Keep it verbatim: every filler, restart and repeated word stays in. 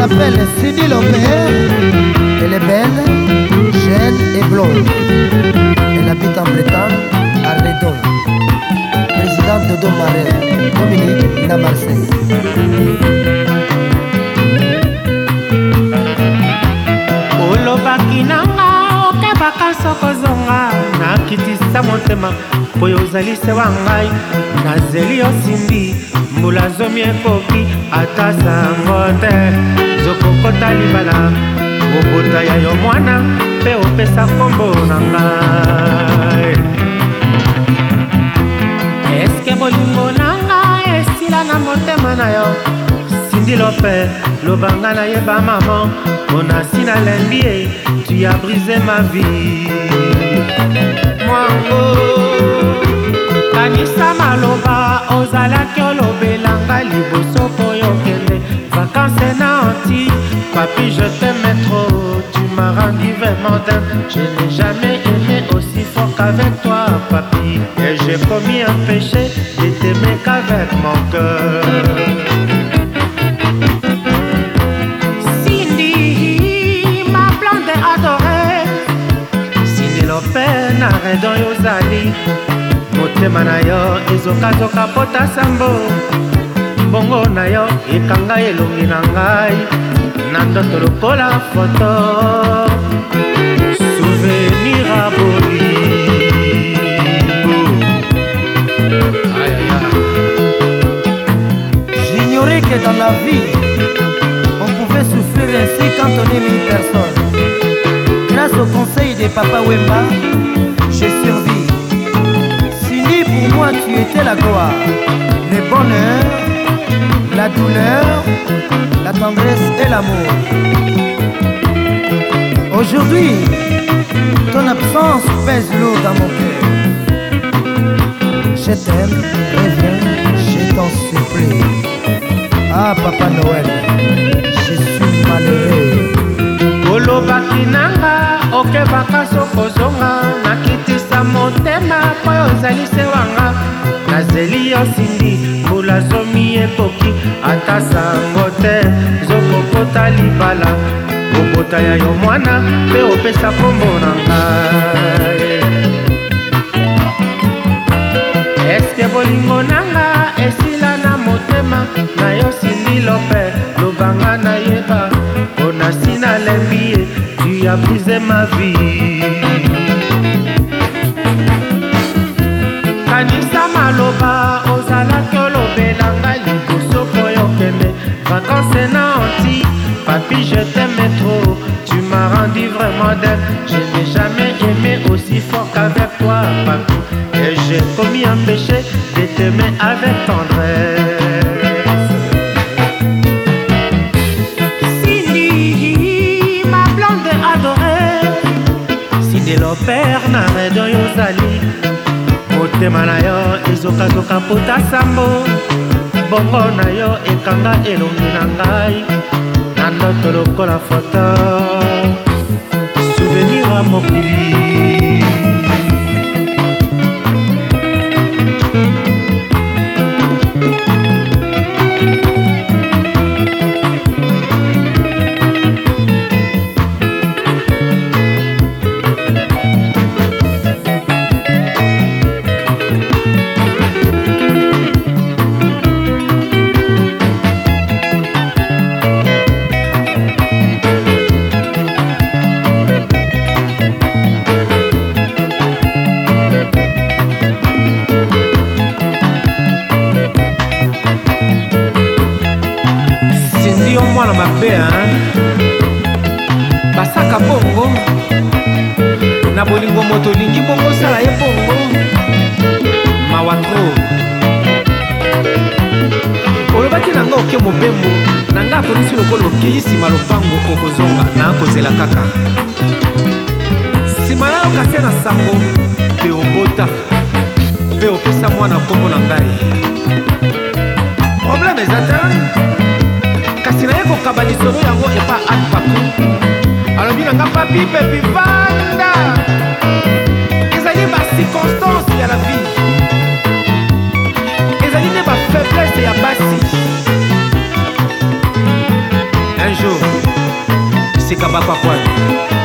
s'appelle Cindy Lopez. Elle est belle, jeune et blonde. Elle habite en Bretagne, à Redon. Présidente de Domarel, Dominique na Marseille. olobaki nanga okebaka sokozonga nakitisa motema po ozali se wa ngai nazeli osindi mbula zomi ekoki ata sango te zokokota libala obota ya yo mwana mpe opesa kombo na ngai eske bolingo na ngai esila na motema na yo Cindy Lopez, lobanga na yeba maman, mon asina lembi, tu as brisé ma vie. Mwango, kanisa maloba, ozala ki olobelanga liboso po yokende, vacances na anti, papi je t'aime trop, tu m'as rendu vraiment dingue, je n'ai jamais aimé aussi fort qu'avec toi papi, et j'ai commis un péché de t'aimer qu'avec mon cœur. Na redon yozali motema na yo ezokazoka pota sambo bongo na yo ekanga elongi na ngai na ndoto lokola foto souvenir a bolingo. J'ignorais que dans la vie on pouvait souffrir ainsi quand on aime une personne. Grâce au conseil de Papa Wemba, j'ai survécu. Cindy, pour moi, tu étais la gloire, le bonheur, la douleur, la tendresse et l'amour. Aujourd'hui, ton absence pèse lourd dans mon cœur. Je t'aime, reviens, je t'en supplie. Ah, Papa Noël, je suis malheureux. olobaki nanga okebaka sokozonga nakitisa motema po ozali se wanga nazeli yo Cindy mbula zomi ekoki ata sango te zokokota libala obota ya yo mwana mpe opesa kombo na ngai eske bolingo nanga esila na motema na yo Cindy Lopez lobanga nayeba Onasina lembi, tu as brisé ma vie. Kanisa maloba, ozala ki olobelanga liboso po yokende. Vacances na anti, papi je t'aime trop. Tu m'as rendu vraiment dingue. Je n'ai jamais aimé aussi fort qu'avec toi, papi. Et j'ai commis un péché de t'aimer avec tendresse. Lopez na redon yozali motema na yo ezokazoka pota sambo bongo na yo ekanga elongi na ngai na ndoto lokola foto souvenir a mokili. Mwana mabe basaka bongo na bolingo moto lingi bongo sala ye bongo mawatro olobaki nanga oke mobembo nanga aponisi lokolo okei nsima lopango okozonga nakozela kaka nsima na yoka se na sango mpe obota mpe opesa mwana kombo na ngai probleme eza te kasi naye kokaba lisolo yango epa atpaku alobi nanga papi pepi vanda ezali bacirconstance ya la vie ezali nde bafaiblesse ya basi un jour esika bakwakwana